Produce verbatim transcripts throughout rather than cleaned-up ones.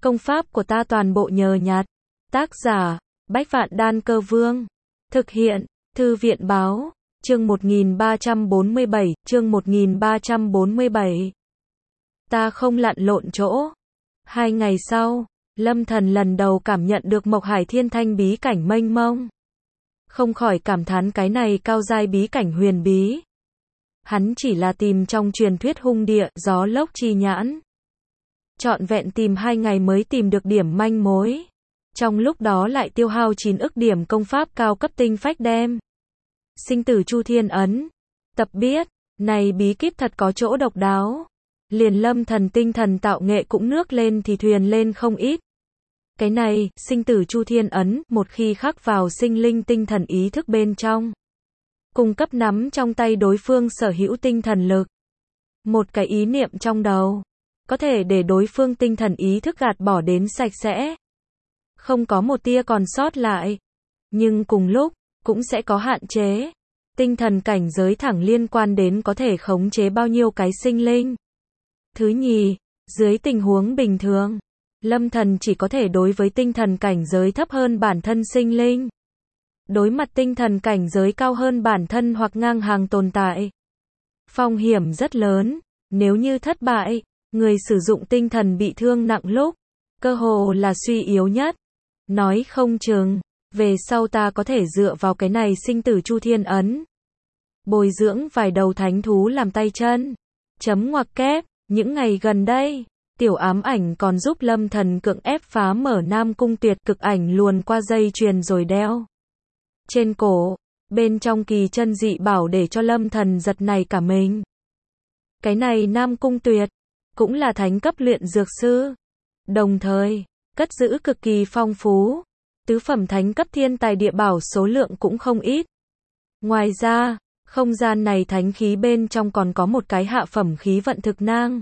Công pháp của ta toàn bộ nhờ nhặt. Tác giả, Bách Vạn Đan Cơ Vương. Thực hiện, Thư viện báo, chương một nghìn ba trăm bốn mươi bảy, chương một nghìn ba trăm bốn mươi bảy. Ta không lặn lộn chỗ. Hai ngày sau, Lâm Thần lần đầu cảm nhận được Mộc Hải Thiên Thanh bí cảnh mênh mông. Không khỏi cảm thán cái này cao giai bí cảnh huyền bí. Hắn chỉ là tìm trong truyền thuyết hung địa, gió lốc chi nhãn. Trọn vẹn tìm hai ngày mới tìm được điểm manh mối. Trong lúc đó lại tiêu hao chín ức điểm công pháp cao cấp tinh phách đem. Sinh tử Chu Thiên Ấn. Tập biết, này bí kíp thật có chỗ độc đáo. Liền Lâm Thần tinh thần tạo nghệ cũng nước lên thì thuyền lên không ít. Cái này, sinh tử Chu Thiên Ấn, một khi khắc vào sinh linh tinh thần ý thức bên trong. Cung cấp nắm trong tay đối phương sở hữu tinh thần lực. Một cái ý niệm trong đầu. Có thể để đối phương tinh thần ý thức gạt bỏ đến sạch sẽ. Không có một tia còn sót lại. Nhưng cùng lúc, cũng sẽ có hạn chế. Tinh thần cảnh giới thẳng liên quan đến có thể khống chế bao nhiêu cái sinh linh. Thứ nhì, dưới tình huống bình thường, Lâm Thần chỉ có thể đối với tinh thần cảnh giới thấp hơn bản thân sinh linh. Đối mặt tinh thần cảnh giới cao hơn bản thân hoặc ngang hàng tồn tại. Phong hiểm rất lớn, nếu như thất bại, người sử dụng tinh thần bị thương nặng lúc, cơ hồ là suy yếu nhất. Nói không chừng, về sau ta có thể dựa vào cái này sinh tử Chu Thiên Ấn. Bồi dưỡng vài đầu thánh thú làm tay chân. Chấm ngoặc kép, những ngày gần đây, Tiểu Ám Ảnh còn giúp Lâm Thần cưỡng ép phá mở Nam Cung tuyệt cực ảnh luồn qua dây chuyền rồi đeo trên cổ, bên trong kỳ chân dị bảo để cho Lâm Thần giật nảy cả mình. Cái này Nam Cung tuyệt, cũng là thánh cấp luyện dược sư. Đồng thời, cất giữ cực kỳ phong phú. Tứ phẩm thánh cấp thiên tài địa bảo số lượng cũng không ít. Ngoài ra, không gian này thánh khí bên trong còn có một cái hạ phẩm khí vận thực nang.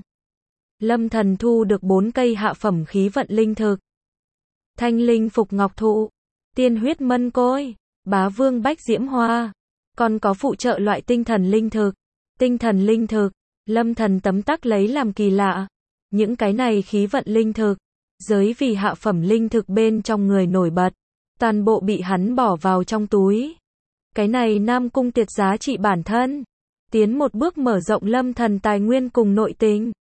Lâm Thần thu được bốn cây hạ phẩm khí vận linh thực. Thanh linh phục ngọc thụ, tiên huyết mân côi, bá vương bách diễm hoa. Còn có phụ trợ loại tinh thần linh thực. Tinh thần linh thực, Lâm Thần tấm tắc lấy làm kỳ lạ. Những cái này khí vận linh thực, giới vì hạ phẩm linh thực bên trong người nổi bật. Toàn bộ bị hắn bỏ vào trong túi. Cái này Nam Cung tuyệt giá trị bản thân. Tiến một bước mở rộng Lâm Thần tài nguyên cùng nội tình.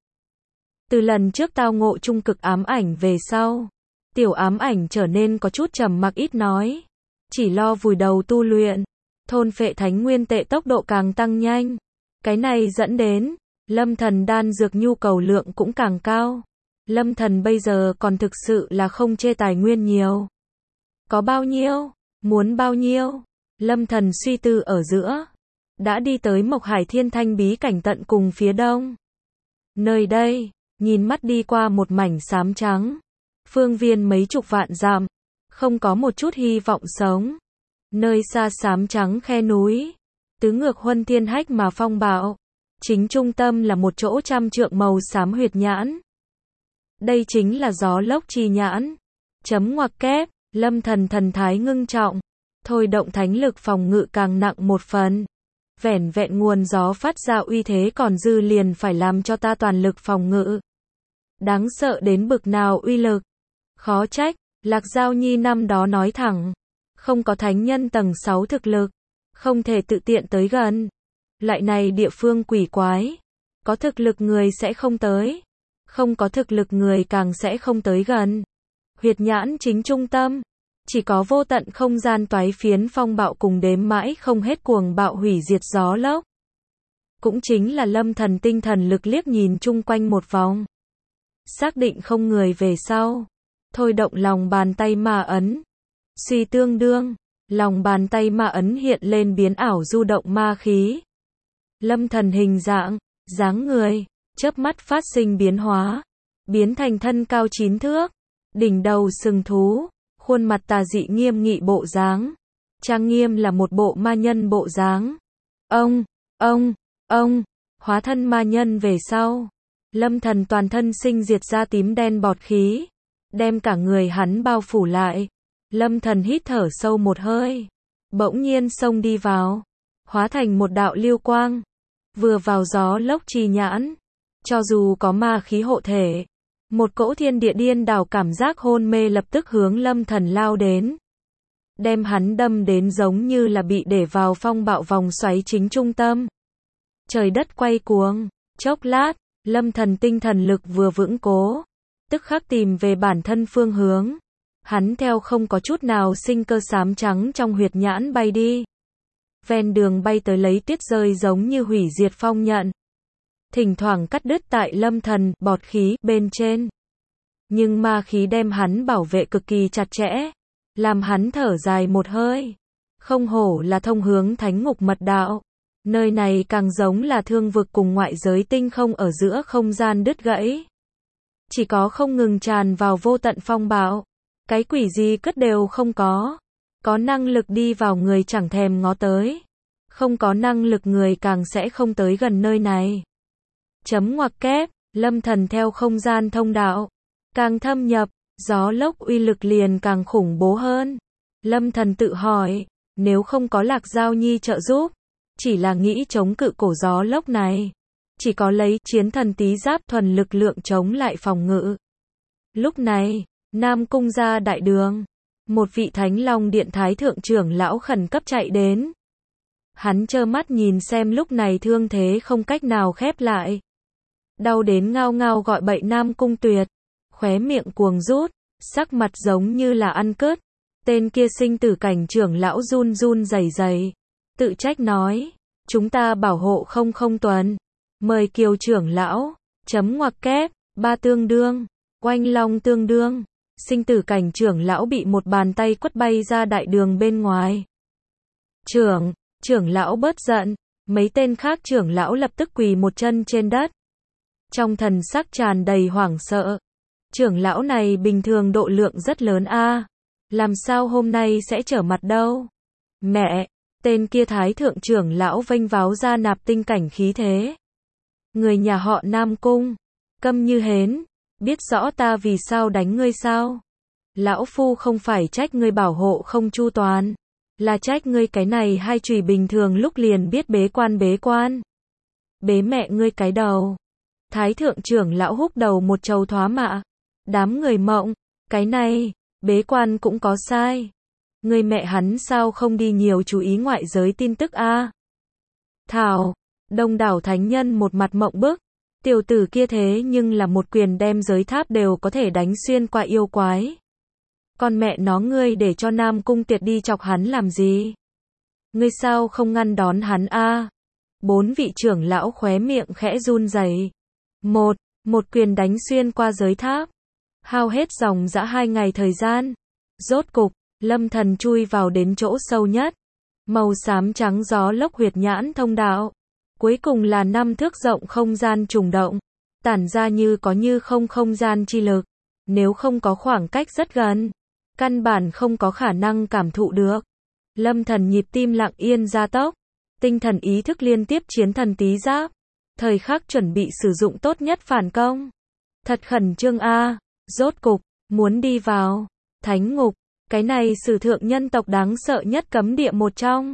Từ lần trước tao ngộ trung cực ám ảnh về sau, Tiểu Ám Ảnh trở nên có chút trầm mặc ít nói. Chỉ lo vùi đầu tu luyện. Thôn phệ thánh nguyên tệ tốc độ càng tăng nhanh. Cái này dẫn đến, Lâm Thần đan dược nhu cầu lượng cũng càng cao. Lâm Thần bây giờ còn thực sự là không chê tài nguyên nhiều. Có bao nhiêu? Muốn bao nhiêu? Lâm Thần suy tư ở giữa. Đã đi tới Mộc Hải Thiên Thanh bí cảnh tận cùng phía đông. Nơi đây, nhìn mắt đi qua một mảnh xám trắng. Phương viên mấy chục vạn dặm. Không có một chút hy vọng sống. Nơi xa xám trắng khe núi. Tứ ngược huân thiên hách mà phong bạo. Chính trung tâm là một chỗ trăm trượng màu xám huyệt nhãn. Đây chính là gió lốc chi nhãn. Chấm ngoặc kép, Lâm Thần thần thái ngưng trọng. Thôi động thánh lực phòng ngự càng nặng một phần. Vẻn vẹn nguồn gió phát ra uy thế còn dư liền phải làm cho ta toàn lực phòng ngự. Đáng sợ đến bực nào uy lực. Khó trách, Lạc Giao Nhi năm đó nói thẳng. Không có thánh nhân tầng sáu thực lực. Không thể tự tiện tới gần. Loại này địa phương quỷ quái. Có thực lực người sẽ không tới. Không có thực lực người càng sẽ không tới gần. Huyệt nhãn chính trung tâm. Chỉ có vô tận không gian toái phiến phong bạo cùng đếm mãi không hết cuồng bạo hủy diệt gió lốc. Cũng chính là Lâm Thần tinh thần lực liếc nhìn chung quanh một vòng. Xác định không người về sau. Thôi động lòng bàn tay ma ấn. Suy tương đương. Lòng bàn tay ma ấn hiện lên biến ảo du động ma khí. Lâm Thần hình dạng, dáng người, chớp mắt phát sinh biến hóa. Biến thành thân cao chín thước. Đỉnh đầu sừng thú. Khuôn mặt tà dị nghiêm nghị bộ dáng. Trang nghiêm là một bộ ma nhân bộ dáng. Ông, ông, ông, hóa thân ma nhân về sau. Lâm Thần toàn thân sinh diệt ra tím đen bọt khí. Đem cả người hắn bao phủ lại. Lâm Thần hít thở sâu một hơi. Bỗng nhiên xông đi vào. Hóa thành một đạo lưu quang. Vừa vào gió lốc chi nhãn. Cho dù có ma khí hộ thể. Một cỗ thiên địa điên đảo cảm giác hôn mê lập tức hướng Lâm Thần lao đến. Đem hắn đâm đến giống như là bị để vào phong bạo vòng xoáy chính trung tâm. Trời đất quay cuồng, chốc lát, Lâm Thần tinh thần lực vừa vững cố, tức khắc tìm về bản thân phương hướng. Hắn theo không có chút nào sinh cơ xám trắng trong huyệt nhãn bay đi. Ven đường bay tới lấy tuyết rơi giống như hủy diệt phong nhận. Thỉnh thoảng cắt đứt tại Lâm Thần, bọt khí, bên trên. Nhưng ma khí đem hắn bảo vệ cực kỳ chặt chẽ. Làm hắn thở dài một hơi. Không hổ là thông hướng thánh ngục mật đạo. Nơi này càng giống là thương vực cùng ngoại giới tinh không ở giữa không gian đứt gãy. Chỉ có không ngừng tràn vào vô tận phong bạo. Cái quỷ gì cất đều không có. Có năng lực đi vào người chẳng thèm ngó tới. Không có năng lực người càng sẽ không tới gần nơi này. Chấm ngoặc kép, Lâm Thần theo không gian thông đạo. Càng thâm nhập, gió lốc uy lực liền càng khủng bố hơn. Lâm Thần tự hỏi, nếu không có Lạc Giao Nhi trợ giúp, chỉ là nghĩ chống cự cổ gió lốc này. Chỉ có lấy chiến thần tí giáp thuần lực lượng chống lại phòng ngự. Lúc này, Nam Cung ra đại đường. Một vị Thánh Long Điện Thái Thượng trưởng lão khẩn cấp chạy đến. Hắn trơ mắt nhìn xem lúc này thương thế không cách nào khép lại. Đau đến ngao ngao gọi bậy Nam Cung Tuyệt. Khóe miệng cuồng rút, sắc mặt giống như là ăn cướp. Tên kia sinh tử cảnh trưởng lão run run rẩy rẩy, tự trách nói, chúng ta bảo hộ không không tuần. Mời Kiều trưởng lão, chấm ngoặc kép, ba tương đương, oanh long tương đương. Sinh tử cảnh trưởng lão bị một bàn tay quất bay ra đại đường bên ngoài. Trưởng, trưởng lão bớt giận, mấy tên khác trưởng lão lập tức quỳ một chân trên đất. Trong thần sắc tràn đầy hoảng sợ. Trưởng lão này bình thường độ lượng rất lớn a, làm sao hôm nay sẽ trở mặt đâu? Mẹ, tên kia Thái Thượng trưởng lão vênh váo ra nạp tinh cảnh khí thế. Người nhà họ Nam Cung, câm như hến, biết rõ ta vì sao đánh ngươi sao? Lão phu không phải trách ngươi bảo hộ không chu toàn, là trách ngươi cái này hai chùy bình thường lúc liền biết bế quan bế quan. Bế mẹ ngươi cái đầu. Thái Thượng trưởng lão húc đầu một trầu thoá mạ. Đám người mộng, cái này, bế quan cũng có sai. Người mẹ hắn sao không đi nhiều chú ý ngoại giới tin tức a? Thảo, đông đảo thánh nhân một mặt mộng bức. Tiểu tử kia thế nhưng là một quyền đem giới tháp đều có thể đánh xuyên qua yêu quái. Con mẹ nó ngươi để cho Nam Cung Tiệt đi chọc hắn làm gì? Ngươi sao không ngăn đón hắn a? Bốn vị trưởng lão khóe miệng khẽ run rẩy. Một, một quyền đánh xuyên qua giới tháp. Hao hết dòng dã hai ngày thời gian. Rốt cục, Lâm Thần chui vào đến chỗ sâu nhất. Màu xám trắng gió lốc huyệt nhãn thông đạo. Cuối cùng là năm thước rộng không gian trùng động. Tản ra như có như không không gian chi lực. Nếu không có khoảng cách rất gần, căn bản không có khả năng cảm thụ được. Lâm Thần nhịp tim lặng yên gia tốc. Tinh thần ý thức liên tiếp chiến thần tí giáp. Thời khắc chuẩn bị sử dụng tốt nhất phản công. Thật khẩn trương a. Rốt cục, muốn đi vào thánh ngục, cái này sử thượng nhân tộc đáng sợ nhất cấm địa một trong.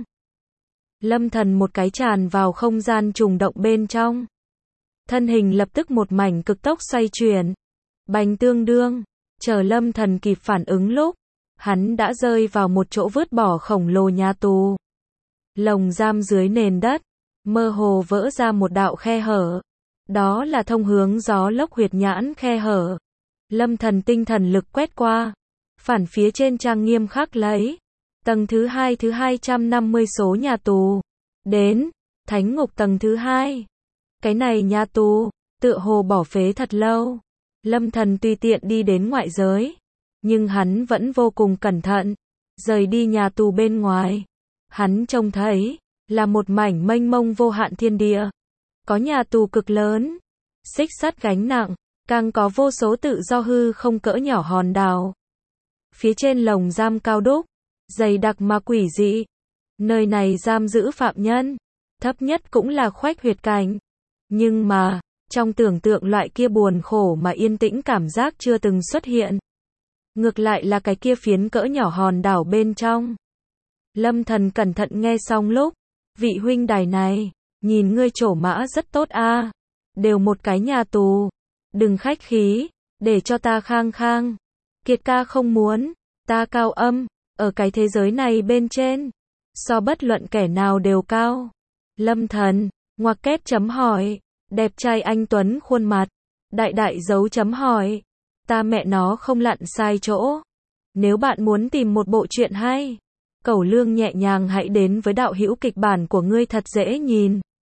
Lâm Thần một cái tràn vào không gian trùng động bên trong. Thân hình lập tức một mảnh cực tốc xoay chuyển. Bành tương đương, chờ Lâm Thần kịp phản ứng lúc, hắn đã rơi vào một chỗ vứt bỏ khổng lồ nhà tù. Lồng giam dưới nền đất, mơ hồ vỡ ra một đạo khe hở. Đó là thông hướng gió lốc huyệt nhãn khe hở. Lâm Thần tinh thần lực quét qua. Phản phía trên trang nghiêm khắc lấy. Tầng thứ hai thứ hai trăm năm mươi số nhà tù. Đến, thánh ngục tầng thứ hai. Cái này nhà tù, tựa hồ bỏ phế thật lâu. Lâm Thần tùy tiện đi đến ngoại giới. Nhưng hắn vẫn vô cùng cẩn thận. Rời đi nhà tù bên ngoài. Hắn trông thấy, là một mảnh mênh mông vô hạn thiên địa. Có nhà tù cực lớn. Xích sắt gánh nặng. Càng có vô số tự do hư không cỡ nhỏ hòn đảo. Phía trên lồng giam cao đúc, dày đặc mà quỷ dị. Nơi này giam giữ phạm nhân. Thấp nhất cũng là khoách huyệt cảnh. Nhưng mà, trong tưởng tượng loại kia buồn khổ mà yên tĩnh cảm giác chưa từng xuất hiện. Ngược lại là cái kia phiến cỡ nhỏ hòn đảo bên trong. Lâm Thần cẩn thận nghe xong lúc, vị huynh đài này, nhìn ngươi trổ mã rất tốt a, đều một cái nhà tù. Đừng khách khí, Để cho ta khang khang. Kiệt ca không muốn. Ta cao âm. Ở cái thế giới này bên trên. So bất luận kẻ nào đều cao. Lâm Thần. Ngoặc kép chấm hỏi. Đẹp trai anh Tuấn khuôn mặt. Đại đại dấu chấm hỏi. Ta mẹ nó không lặn sai chỗ. Nếu bạn muốn tìm một bộ truyện hay, cẩu lương nhẹ nhàng hãy đến với đạo hữu kịch bản của ngươi thật dễ nhìn.